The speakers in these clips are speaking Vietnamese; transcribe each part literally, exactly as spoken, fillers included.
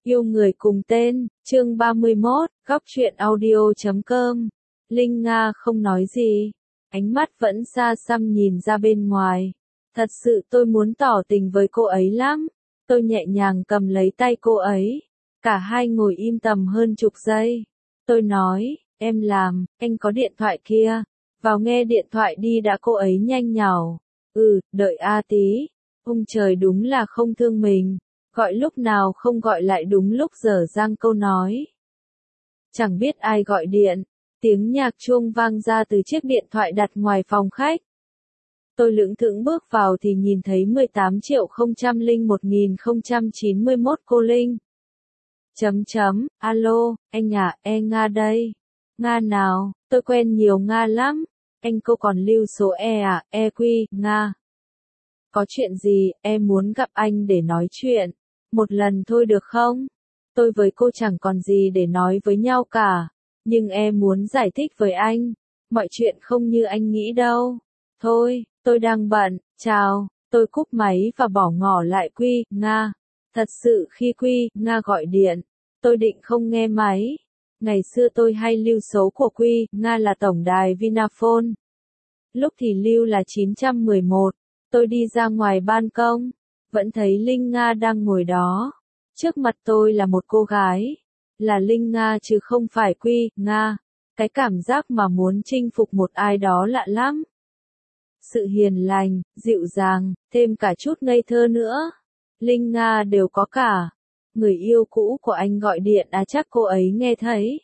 Yêu người cùng tên, chương ba mươi mốt, góc truyện audio chấm com. Linh Nga không nói gì, ánh mắt vẫn xa xăm nhìn ra bên ngoài. Thật sự tôi muốn tỏ tình với cô ấy lắm. Tôi nhẹ nhàng cầm lấy tay cô ấy. Cả hai ngồi im tầm hơn chục giây. Tôi nói, em làm, anh có điện thoại kia. Vào nghe điện thoại đi đã, cô ấy nhanh nhảu. Ừ, đợi a tí. Ông trời đúng là không thương mình. Gọi lúc nào không gọi lại đúng lúc dở dang câu nói. Chẳng biết ai gọi điện, tiếng nhạc chuông vang ra từ chiếc điện thoại đặt ngoài phòng khách. Tôi lững thững bước vào thì nhìn thấy mười tám triệu không trăm lẻ một nghìn không trăm chín mươi mốt cô Linh. Chấm chấm, alo, anh à, e Nga đây. Nga nào, tôi quen nhiều Nga lắm. Anh cô còn lưu số e à, e quy, Nga. Có chuyện gì, em muốn gặp anh để nói chuyện. Một lần thôi được không? Tôi với cô chẳng còn gì để nói với nhau cả. Nhưng em muốn giải thích với anh. Mọi chuyện không như anh nghĩ đâu. Thôi, tôi đang bận, chào. Tôi cúp máy và bỏ ngỏ lại Quy, Nga. Thật sự khi Quy, Nga gọi điện, tôi định không nghe máy. Ngày xưa tôi hay lưu số của Quy, Nga là tổng đài Vinaphone. Lúc thì lưu là chín trăm mười một. Tôi đi ra ngoài ban công, vẫn thấy Linh Nga đang ngồi đó. Trước mặt tôi là một cô gái. Là Linh Nga chứ không phải Quy, Nga. Cái cảm giác mà muốn chinh phục một ai đó lạ lắm. Sự hiền lành, dịu dàng, thêm cả chút ngây thơ nữa. Linh Nga đều có cả. Người yêu cũ của anh gọi điện à, chắc cô ấy nghe thấy.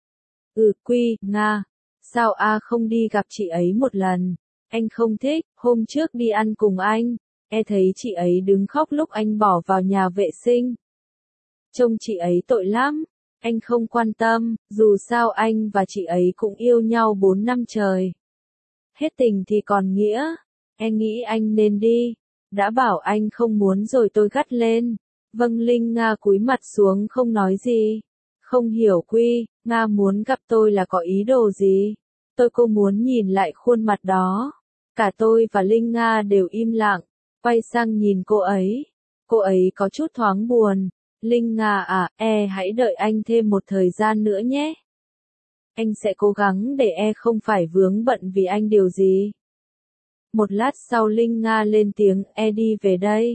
Ừ, Quy, Nga. Sao a không đi gặp chị ấy một lần? Anh không thích. Hôm trước đi ăn cùng anh, e thấy chị ấy đứng khóc lúc anh bỏ vào nhà vệ sinh. Trông chị ấy tội lắm. Anh không quan tâm, dù sao anh và chị ấy cũng yêu nhau bốn năm trời. Hết tình thì còn nghĩa. Em nghĩ anh nên đi. Đã bảo anh không muốn rồi, tôi gắt lên. Vâng. Linh Nga cúi mặt xuống không nói gì. Không hiểu Quy, Nga muốn gặp tôi là có ý đồ gì? Tôi cô muốn nhìn lại khuôn mặt đó. Cả tôi và Linh Nga đều im lặng, quay sang nhìn cô ấy. Cô ấy có chút thoáng buồn. Linh Nga à, e hãy đợi anh thêm một thời gian nữa nhé. Anh sẽ cố gắng để e không phải vướng bận vì anh điều gì. Một lát sau Linh Nga lên tiếng, e đi về đây.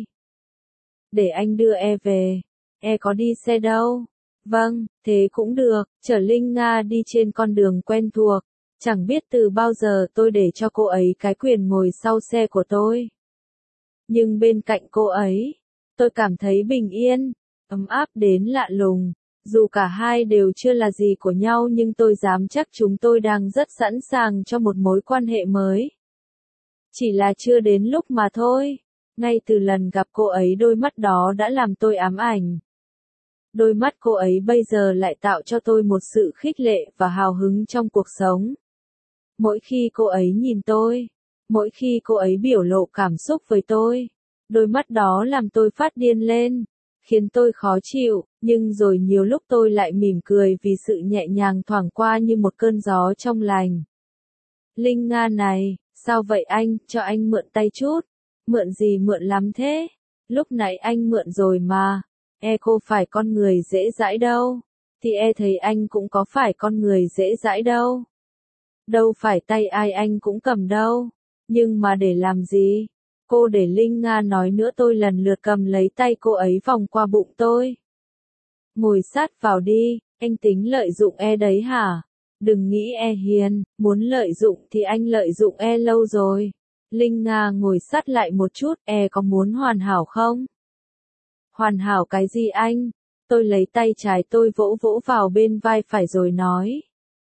Để anh đưa e về. E có đi xe đâu. Vâng, thế cũng được. Chở Linh Nga đi trên con đường quen thuộc. Chẳng biết từ bao giờ tôi để cho cô ấy cái quyền ngồi sau xe của tôi. Nhưng bên cạnh cô ấy, tôi cảm thấy bình yên, ấm áp đến lạ lùng. Dù cả hai đều chưa là gì của nhau nhưng tôi dám chắc chúng tôi đang rất sẵn sàng cho một mối quan hệ mới. Chỉ là chưa đến lúc mà thôi. Ngay từ lần gặp cô ấy, đôi mắt đó đã làm tôi ám ảnh. Đôi mắt cô ấy bây giờ lại tạo cho tôi một sự khích lệ và hào hứng trong cuộc sống. Mỗi khi cô ấy nhìn tôi, mỗi khi cô ấy biểu lộ cảm xúc với tôi, đôi mắt đó làm tôi phát điên lên, khiến tôi khó chịu, nhưng rồi nhiều lúc tôi lại mỉm cười vì sự nhẹ nhàng thoảng qua như một cơn gió trong lành. Linh Nga này, sao vậy anh, cho anh mượn tay chút. Mượn gì mượn lắm thế? Lúc nãy anh mượn rồi mà. E cô phải con người dễ dãi đâu. Thì e thấy anh cũng có phải con người dễ dãi đâu. Đâu phải tay ai anh cũng cầm đâu. Nhưng mà để làm gì? Cô để Linh Nga nói nữa. Tôi lần lượt cầm lấy tay cô ấy vòng qua bụng tôi. Ngồi sát vào đi, anh tính lợi dụng e đấy hả? Đừng nghĩ e hiền, muốn lợi dụng thì anh lợi dụng e lâu rồi. Linh Nga ngồi sát lại một chút, e có muốn hoàn hảo không? Hoàn hảo cái gì anh? Tôi lấy tay trái tôi vỗ vỗ vào bên vai phải rồi nói.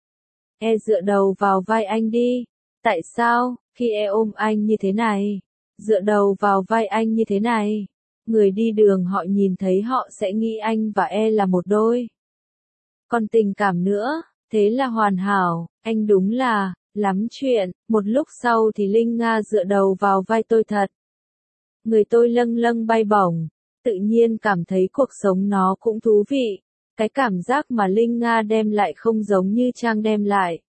E dựa đầu vào vai anh đi. Tại sao, khi e ôm anh như thế này, dựa đầu vào vai anh như thế này, người đi đường họ nhìn thấy họ sẽ nghĩ anh và e là một đôi. Còn tình cảm nữa, thế là hoàn hảo, anh đúng là, lắm chuyện. Một lúc sau thì Linh Nga dựa đầu vào vai tôi thật. Người tôi lâng lâng bay bổng, tự nhiên cảm thấy cuộc sống nó cũng thú vị. Cái cảm giác mà Linh Nga đem lại không giống như Trang đem lại.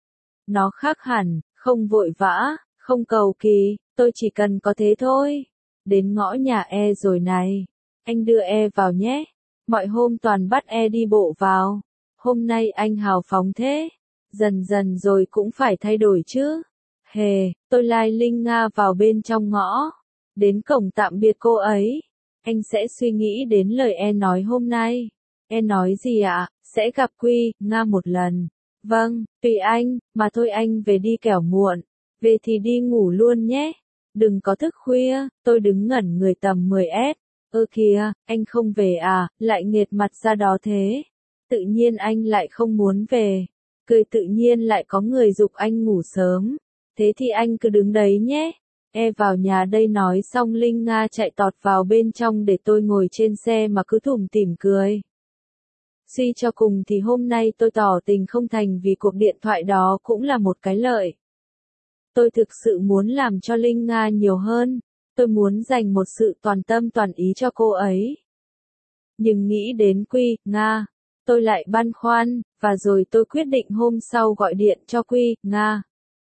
Nó khác hẳn, không vội vã, không cầu kỳ, tôi chỉ cần có thế thôi. Đến ngõ nhà e rồi này. Anh đưa e vào nhé. Mọi hôm toàn bắt e đi bộ vào. Hôm nay anh hào phóng thế. Dần dần rồi cũng phải thay đổi chứ. Hề, tôi lai Linh Nga vào bên trong ngõ. Đến cổng tạm biệt cô ấy. Anh sẽ suy nghĩ đến lời e nói hôm nay. E nói gì ạ? Sẽ gặp Quy, Nga một lần. Vâng, tùy anh, mà thôi anh về đi kẻo muộn. Về thì đi ngủ luôn nhé. Đừng có thức khuya, tôi đứng ngẩn người tầm mười ét. Ơ kìa, anh không về à, lại nghệt mặt ra đó thế. Tự nhiên anh lại không muốn về. Cười tự nhiên lại có người giục anh ngủ sớm. Thế thì anh cứ đứng đấy nhé. E vào nhà đây nói xong Linh Nga chạy tọt vào bên trong để tôi ngồi trên xe mà cứ thủm tỉm cười. Suy cho cùng thì hôm nay tôi tỏ tình không thành vì cuộc điện thoại đó cũng là một cái lợi. Tôi thực sự muốn làm cho Linh Nga nhiều hơn. Tôi muốn dành một sự toàn tâm toàn ý cho cô ấy. Nhưng nghĩ đến Quy, Nga, tôi lại băn khoăn, và rồi tôi quyết định hôm sau gọi điện cho Quy, Nga.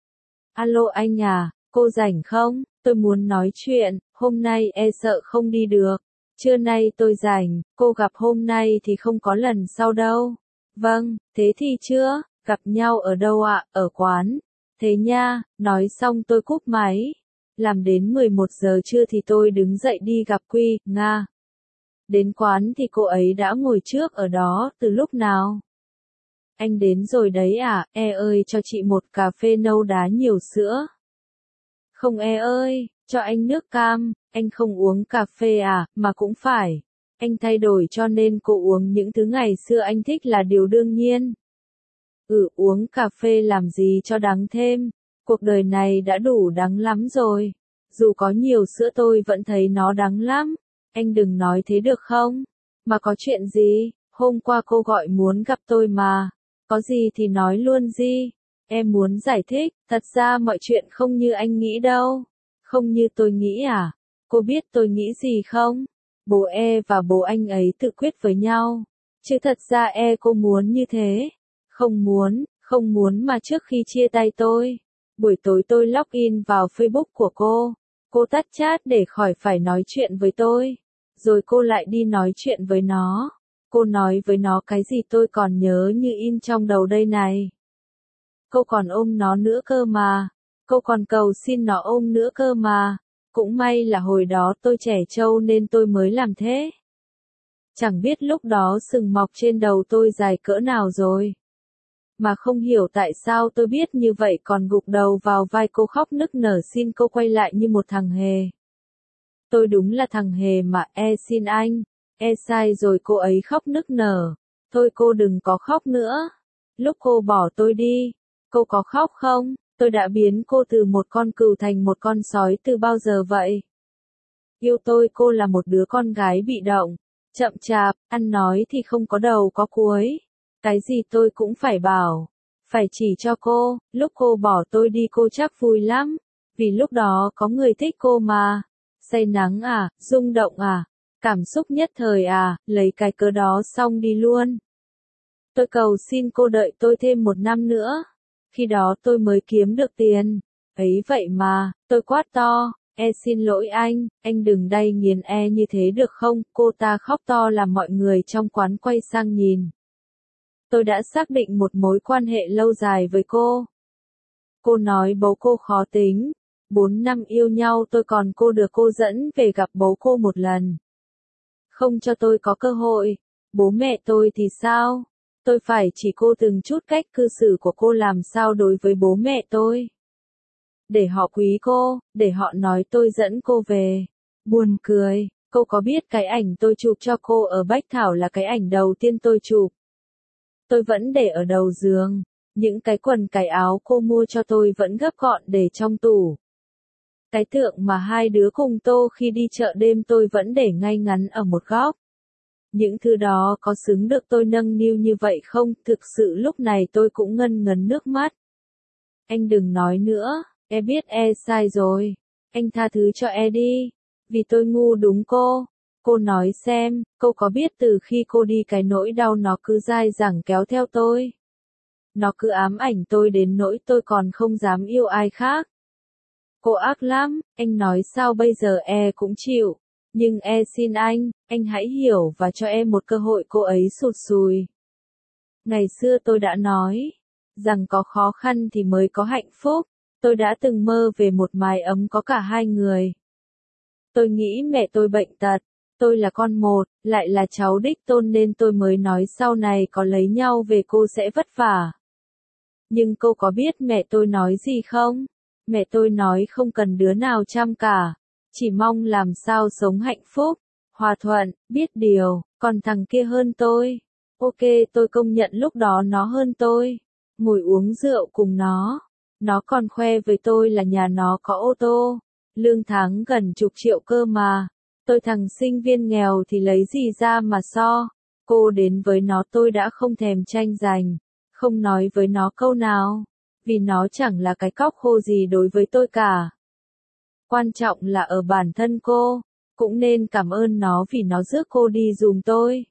Alo anh à, cô rảnh không? Tôi muốn nói chuyện, hôm nay e sợ không đi được. Trưa nay tôi rảnh, cô gặp hôm nay thì không có lần sau đâu. Vâng, thế thì chưa, gặp nhau ở đâu ạ? Ở quán. Thế nha, nói xong tôi cúp máy. Làm đến mười một giờ trưa thì tôi đứng dậy đi gặp Quy, Nga. Đến quán thì cô ấy đã ngồi trước ở đó, từ lúc nào? Anh đến rồi đấy à, e ơi cho chị một cà phê nâu đá nhiều sữa. Không e ơi, cho anh nước cam, anh không uống cà phê à, mà cũng phải. Anh thay đổi cho nên cô uống những thứ ngày xưa anh thích là điều đương nhiên. Ừ, uống cà phê làm gì cho đắng thêm, cuộc đời này đã đủ đắng lắm rồi. Dù có nhiều sữa tôi vẫn thấy nó đắng lắm. Anh đừng nói thế được không? Mà có chuyện gì? Hôm qua cô gọi muốn gặp tôi mà. Có gì thì nói luôn gì. Em muốn giải thích, thật ra mọi chuyện không như anh nghĩ đâu. Không như tôi nghĩ à? Cô biết tôi nghĩ gì không? Bố e và bố anh ấy tự quyết với nhau. Chứ thật ra e cô muốn như thế. Không muốn, không muốn mà trước khi chia tay tôi. Buổi tối tôi login vào Facebook của cô. Cô tắt chat để khỏi phải nói chuyện với tôi. Rồi cô lại đi nói chuyện với nó. Cô nói với nó cái gì tôi còn nhớ như in trong đầu đây này. Cô còn ôm nó nữa cơ mà. Cô còn cầu xin nó ôm nữa cơ mà. Cũng may là hồi đó tôi trẻ trâu nên tôi mới làm thế. Chẳng biết lúc đó sừng mọc trên đầu tôi dài cỡ nào rồi. Mà không hiểu tại sao tôi biết như vậy còn gục đầu vào vai cô khóc nức nở xin cô quay lại như một thằng hề. Tôi đúng là thằng hề mà, e xin anh, e sai rồi cô ấy khóc nức nở. Thôi cô đừng có khóc nữa. Lúc cô bỏ tôi đi, cô có khóc không? Tôi đã biến cô từ một con cừu thành một con sói từ bao giờ vậy? Yêu tôi cô là một đứa con gái bị động, chậm chạp, ăn nói thì không có đầu có cuối. Cái gì tôi cũng phải bảo, phải chỉ cho cô, lúc cô bỏ tôi đi cô chắc vui lắm, vì lúc đó có người thích cô mà. Say nắng à, rung động à, cảm xúc nhất thời à, lấy cái cớ đó xong đi luôn. Tôi cầu xin cô đợi tôi thêm một năm nữa, khi đó tôi mới kiếm được tiền. Ấy vậy mà, tôi quát to, e xin lỗi anh, anh đừng đay nghiến e như thế được không? Cô ta khóc to làm mọi người trong quán quay sang nhìn. Tôi đã xác định một mối quan hệ lâu dài với cô. Cô nói bố cô khó tính. Bốn năm yêu nhau tôi còn cô được cô dẫn về gặp bố cô một lần. Không cho tôi có cơ hội. Bố mẹ tôi thì sao? Tôi phải chỉ cô từng chút cách cư xử của cô làm sao đối với bố mẹ tôi. Để họ quý cô, để họ nói tôi dẫn cô về. Buồn cười, cô có biết cái ảnh tôi chụp cho cô ở Bách Thảo là cái ảnh đầu tiên tôi chụp. Tôi vẫn để ở đầu giường. Những cái quần cái áo cô mua cho tôi vẫn gấp gọn để trong tủ. Cái tượng mà hai đứa cùng tô khi đi chợ đêm tôi vẫn để ngay ngắn ở một góc. Những thứ đó có xứng được tôi nâng niu như vậy không? Thực sự lúc này tôi cũng ngân ngấn nước mắt. Anh đừng nói nữa, e biết e sai rồi. Anh tha thứ cho e đi. Vì tôi ngu đúng cô. Cô nói xem, cô có biết từ khi cô đi cái nỗi đau nó cứ dai dẳng kéo theo tôi. Nó cứ ám ảnh tôi đến nỗi tôi còn không dám yêu ai khác. Cô ác lắm, anh nói sao bây giờ e cũng chịu. Nhưng e xin anh, anh hãy hiểu và cho em một cơ hội. Cô ấy sụt sùi. Ngày xưa tôi đã nói rằng có khó khăn thì mới có hạnh phúc. Tôi đã từng mơ về một mái ấm có cả hai người. Tôi nghĩ mẹ tôi bệnh tật. Tôi là con một, lại là cháu đích tôn nên tôi mới nói sau này có lấy nhau về cô sẽ vất vả. Nhưng cô có biết mẹ tôi nói gì không? Mẹ tôi nói không cần đứa nào chăm cả. Chỉ mong làm sao sống hạnh phúc, hòa thuận, biết điều, còn thằng kia hơn tôi. Ok, tôi công nhận lúc đó nó hơn tôi. Ngồi uống rượu cùng nó. Nó còn khoe với tôi là nhà nó có ô tô. Lương tháng gần chục triệu cơ mà. Tôi thằng sinh viên nghèo thì lấy gì ra mà so. Cô đến với nó tôi đã không thèm tranh giành. Không nói với nó câu nào. Vì nó chẳng là cái cóc khô gì đối với tôi cả. Quan trọng là ở bản thân cô. Cũng nên cảm ơn nó vì nó rước cô đi giùm tôi.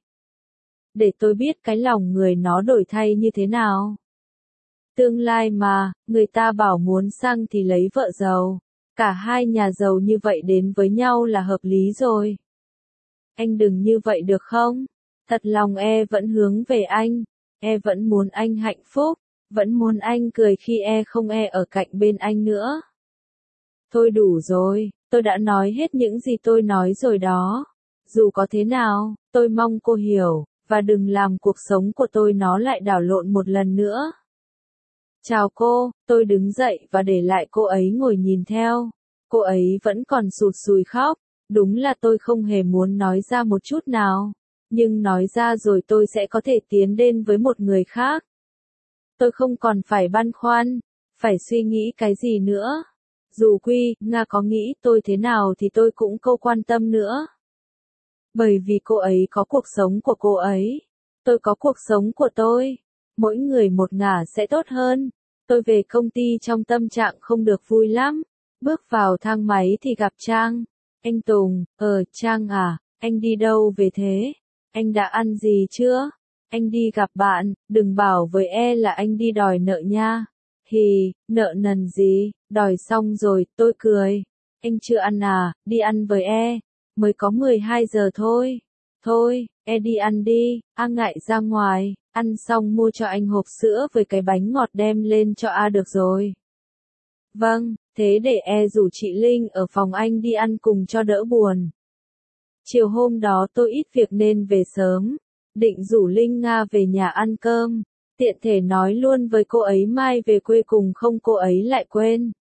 Để tôi biết cái lòng người nó đổi thay như thế nào. Tương lai mà, người ta bảo muốn sang thì lấy vợ giàu. Cả hai nhà giàu như vậy đến với nhau là hợp lý rồi. Anh đừng như vậy được không? Thật lòng e vẫn hướng về anh. E vẫn muốn anh hạnh phúc. Vẫn muốn anh cười khi e không e ở cạnh bên anh nữa. Thôi đủ rồi, tôi đã nói hết những gì tôi nói rồi đó. Dù có thế nào, tôi mong cô hiểu, và đừng làm cuộc sống của tôi nó lại đảo lộn một lần nữa. Chào cô, tôi đứng dậy và để lại cô ấy ngồi nhìn theo. Cô ấy vẫn còn sụt sùi khóc. Đúng là tôi không hề muốn nói ra một chút nào. Nhưng nói ra rồi tôi sẽ có thể tiến đến với một người khác. Tôi không còn phải băn khoăn, phải suy nghĩ cái gì nữa. Dù Quy, Nga có nghĩ tôi thế nào thì tôi cũng không quan tâm nữa. Bởi vì cô ấy có cuộc sống của cô ấy. Tôi có cuộc sống của tôi. Mỗi người một ngả sẽ tốt hơn. Tôi về công ty trong tâm trạng không được vui lắm. Bước vào thang máy thì gặp Trang. Anh Tùng, ờ, Trang à, anh đi đâu về thế? Anh đã ăn gì chưa? Anh đi gặp bạn, đừng bảo với e là anh đi đòi nợ nha. Hì, nợ nần gì, đòi xong rồi, tôi cười. Anh chưa ăn à, đi ăn với e. Mới có mười hai giờ thôi. Thôi, e đi ăn đi, A ngại ra ngoài, ăn xong mua cho anh hộp sữa với cái bánh ngọt đem lên cho A được rồi. Vâng, thế để e rủ chị Linh ở phòng anh đi ăn cùng cho đỡ buồn. Chiều hôm đó tôi ít việc nên về sớm. Định rủ Linh Nga về nhà ăn cơm. Tiện thể nói luôn với cô ấy mai về quê cùng không cô ấy lại quên.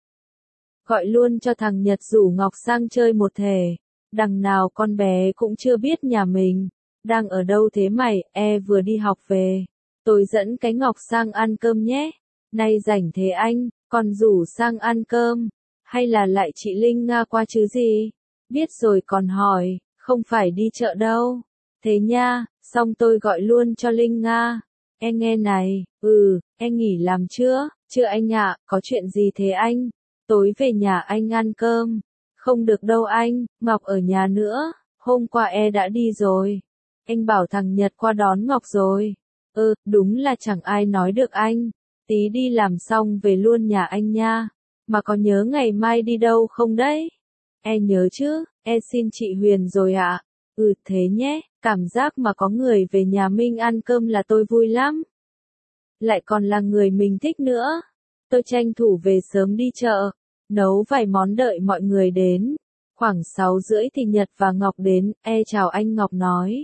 Gọi luôn cho thằng Nhật rủ Ngọc sang chơi một thể. Đằng nào con bé cũng chưa biết nhà mình. Đang ở đâu thế mày, e vừa đi học về. Tôi dẫn cái Ngọc sang ăn cơm nhé. Nay rảnh thế anh, còn rủ sang ăn cơm. Hay là lại chị Linh Nga qua chứ gì? Biết rồi còn hỏi, không phải đi chợ đâu. Thế nha, xong tôi gọi luôn cho Linh Nga. Em nghe này, ừ, em nghỉ làm chưa? Chưa anh ạ, có chuyện gì thế anh? Tối về nhà anh ăn cơm. Không được đâu anh, Ngọc ở nhà nữa. Hôm qua e đã đi rồi. Anh bảo thằng Nhật qua đón Ngọc rồi. Ừ, đúng là chẳng ai nói được anh. Tí đi làm xong về luôn nhà anh nha. Mà có nhớ ngày mai đi đâu không đấy? E nhớ chứ, e xin chị Huyền rồi ạ. À? Ừ thế nhé, cảm giác mà có người về nhà mình ăn cơm là tôi vui lắm. Lại còn là người mình thích nữa. Tôi tranh thủ về sớm đi chợ, nấu vài món đợi mọi người đến. Khoảng sáu rưỡi thì Nhật và Ngọc đến, e chào anh Ngọc nói.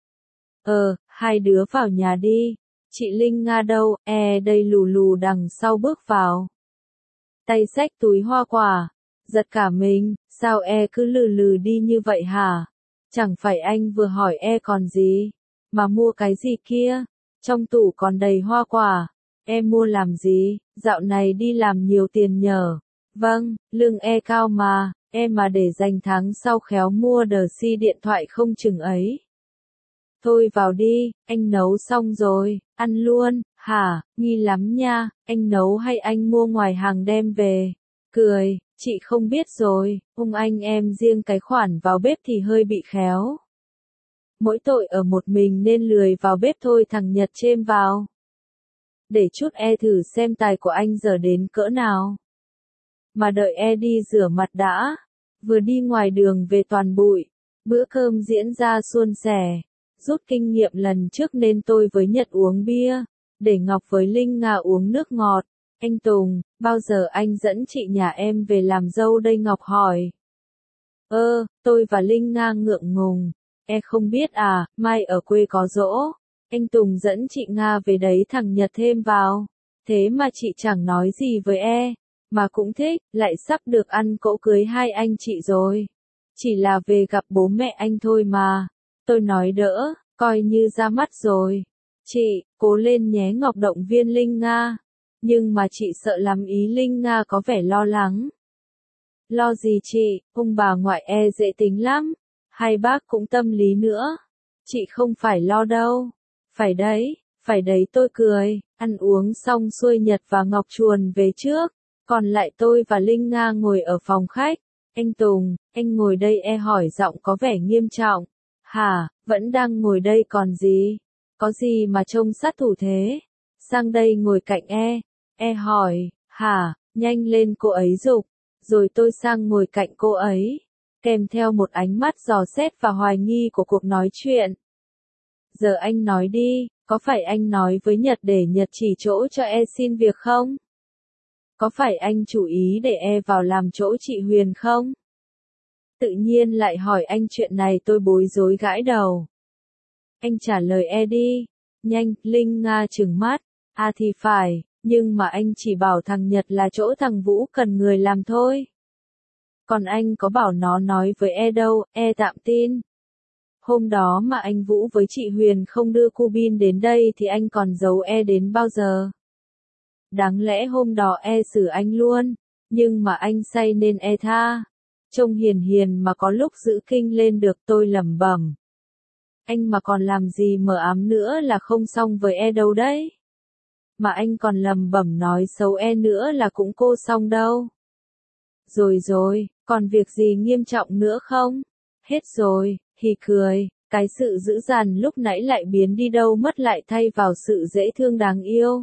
Ờ, hai đứa vào nhà đi. Chị Linh Nga đâu, e đây lù lù đằng sau bước vào. Tay xách túi hoa quả, giật cả mình, sao e cứ lừ lừ đi như vậy hả? Chẳng phải anh vừa hỏi e còn gì, mà mua cái gì kia? Trong tủ còn đầy hoa quả, em mua làm gì? Dạo này đi làm nhiều tiền nhờ. Vâng, lương e cao mà, em mà để dành tháng sau khéo mua đờ si điện thoại không chừng ấy. Thôi vào đi, anh nấu xong rồi, ăn luôn, hả, nghi lắm nha, anh nấu hay anh mua ngoài hàng đem về? Cười, chị không biết rồi, ông anh em riêng cái khoản vào bếp thì hơi bị khéo. Mỗi tội ở một mình nên lười vào bếp thôi thằng Nhật chêm vào. Để chút e thử xem tài của anh giờ đến cỡ nào. Mà đợi e đi rửa mặt đã, vừa đi ngoài đường về toàn bụi. Bữa cơm diễn ra suôn sẻ. Rút kinh nghiệm lần trước nên tôi với Nhật uống bia, để Ngọc với Linh Nga uống nước ngọt. Anh Tùng, bao giờ anh dẫn chị nhà em về làm dâu đây? Ngọc hỏi. Ơ, tôi và Linh Nga ngượng ngùng. E không biết à, mai ở quê có giỗ. Anh Tùng dẫn chị Nga về đấy, thằng Nhật thêm vào. Thế mà chị chẳng nói gì với e, mà cũng thích, lại sắp được ăn cỗ cưới hai anh chị rồi. Chỉ là về gặp bố mẹ anh thôi mà. Tôi nói đỡ, coi như ra mắt rồi. Chị, cố lên nhé. Ngọc động viên Linh Nga. Nhưng mà chị sợ lắm. Ý Linh Nga có vẻ lo lắng. Lo gì chị, ông bà ngoại e dễ tính lắm. Hai bác cũng tâm lý nữa. Chị không phải lo đâu. Phải đấy, phải đấy. Tôi cười. Ăn uống xong xuôi, Nhật và Ngọc chuồn về trước. Còn lại tôi và Linh Nga ngồi ở phòng khách. Anh Tùng, anh ngồi đây. E hỏi giọng có vẻ nghiêm trọng. Hả, vẫn đang ngồi đây còn gì? Có gì mà trông sát thủ thế? Sang đây ngồi cạnh e. E hỏi, hả, nhanh lên, cô ấy giục. Rồi tôi sang ngồi cạnh cô ấy, kèm theo một ánh mắt dò xét và hoài nghi của cuộc nói chuyện. Giờ anh nói đi, có phải anh nói với Nhật để Nhật chỉ chỗ cho e xin việc không? Có phải anh chủ ý để e vào làm chỗ chị Huyền không? Tự nhiên lại hỏi anh chuyện này, tôi bối rối gãi đầu. Anh trả lời e đi. Nhanh. Linh Nga trừng mắt. À thì phải, nhưng mà anh chỉ bảo thằng Nhật là chỗ thằng Vũ cần người làm thôi. Còn anh có bảo nó nói với e đâu, e tạm tin. Hôm đó mà anh Vũ với chị Huyền không đưa cu bin đến đây thì anh còn giấu e đến bao giờ? Đáng lẽ hôm đó e xử anh luôn, nhưng mà anh say nên e tha. Trông hiền hiền mà có lúc giữ kinh lên được. Tôi lẩm bẩm. Anh mà còn làm gì mờ ám nữa là không xong với e đâu đấy. Mà anh còn lẩm bẩm nói xấu e nữa là cũng cô xong đâu. Rồi rồi, còn việc gì nghiêm trọng nữa không? Hết rồi. Hì cười. Cái sự dữ dằn lúc nãy lại biến đi đâu mất, lại thay vào sự dễ thương đáng yêu.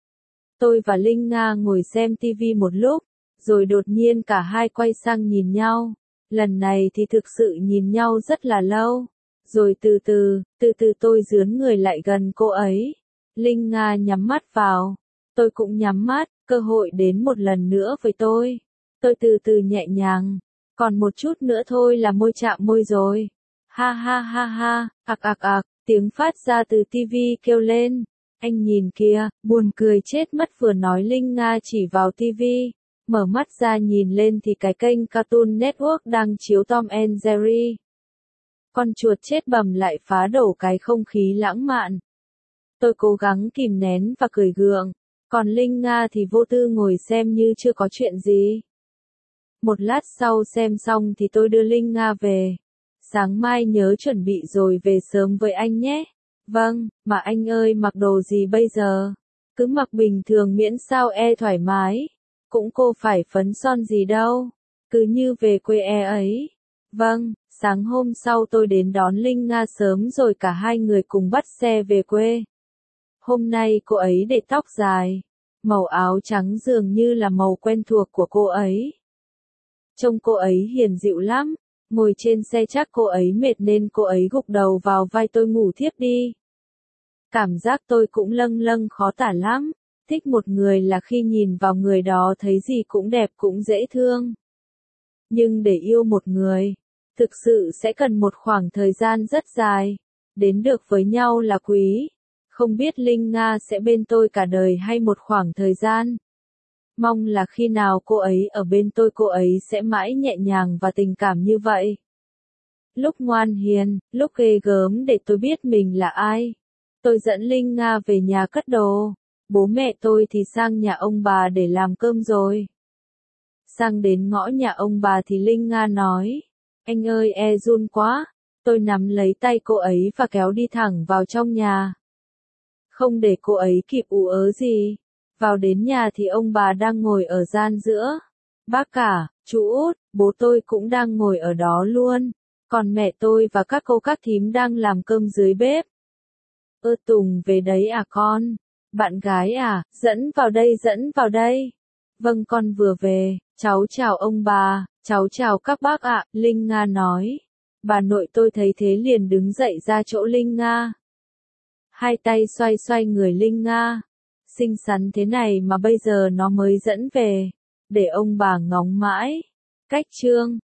Tôi và Linh Nga ngồi xem tivi một lúc, rồi đột nhiên cả hai quay sang nhìn nhau. Lần này thì thực sự nhìn nhau rất là lâu. Rồi từ từ, từ từ tôi dướn người lại gần cô ấy. Linh Nga nhắm mắt vào. Tôi cũng nhắm mắt, cơ hội đến một lần nữa với tôi. Tôi từ từ nhẹ nhàng. Còn một chút nữa thôi là môi chạm môi rồi. Ha ha ha ha, ạc ạc ạc, tiếng phát ra từ tivi kêu lên. Anh nhìn kìa, buồn cười chết mất. Vừa nói Linh Nga chỉ vào tivi. Mở mắt ra nhìn lên thì cái kênh Cartoon Network đang chiếu Tom and Jerry. Con chuột chết bầm lại phá đổ cái không khí lãng mạn. Tôi cố gắng kìm nén và cười gượng. Còn Linh Nga thì vô tư ngồi xem như chưa có chuyện gì. Một lát sau xem xong thì tôi đưa Linh Nga về. Sáng mai nhớ chuẩn bị rồi về sớm với anh nhé. Vâng, mà anh ơi, mặc đồ gì bây giờ? Cứ mặc bình thường miễn sao e thoải mái. Cũng cô phải phấn son gì đâu. Cứ như về quê e ấy. Vâng, sáng hôm sau tôi đến đón Linh Nga sớm rồi cả hai người cùng bắt xe về quê. Hôm nay cô ấy để tóc dài. Màu áo trắng dường như là màu quen thuộc của cô ấy. Trông cô ấy hiền dịu lắm. Ngồi trên xe chắc cô ấy mệt nên cô ấy gục đầu vào vai tôi ngủ thiếp đi. Cảm giác tôi cũng lâng lâng khó tả lắm. Thích một người là khi nhìn vào người đó thấy gì cũng đẹp cũng dễ thương. Nhưng để yêu một người, thực sự sẽ cần một khoảng thời gian rất dài. Đến được với nhau là quý. Không biết Linh Nga sẽ bên tôi cả đời hay một khoảng thời gian. Mong là khi nào cô ấy ở bên tôi cô ấy sẽ mãi nhẹ nhàng và tình cảm như vậy. Lúc ngoan hiền, lúc ghê gớm để tôi biết mình là ai. Tôi dẫn Linh Nga về nhà cất đồ. Bố mẹ tôi thì sang nhà ông bà để làm cơm rồi. Sang đến ngõ nhà ông bà thì Linh Nga nói. Anh ơi, e run quá. Tôi nắm lấy tay cô ấy và kéo đi thẳng vào trong nhà. Không để cô ấy kịp ú ớ gì. Vào đến nhà thì ông bà đang ngồi ở gian giữa. Bác cả, chú út, bố tôi cũng đang ngồi ở đó luôn. Còn mẹ tôi và các cô các thím đang làm cơm dưới bếp. Ơ Tùng về đấy à con? Bạn gái à, dẫn vào đây dẫn vào đây. Vâng con vừa về, cháu chào ông bà, cháu chào các bác ạ, Linh Nga nói. Bà nội tôi thấy thế liền đứng dậy ra chỗ Linh Nga. Hai tay xoay xoay người Linh Nga. Xinh xắn thế này mà bây giờ nó mới dẫn về. Để ông bà ngóng mãi. Cách chương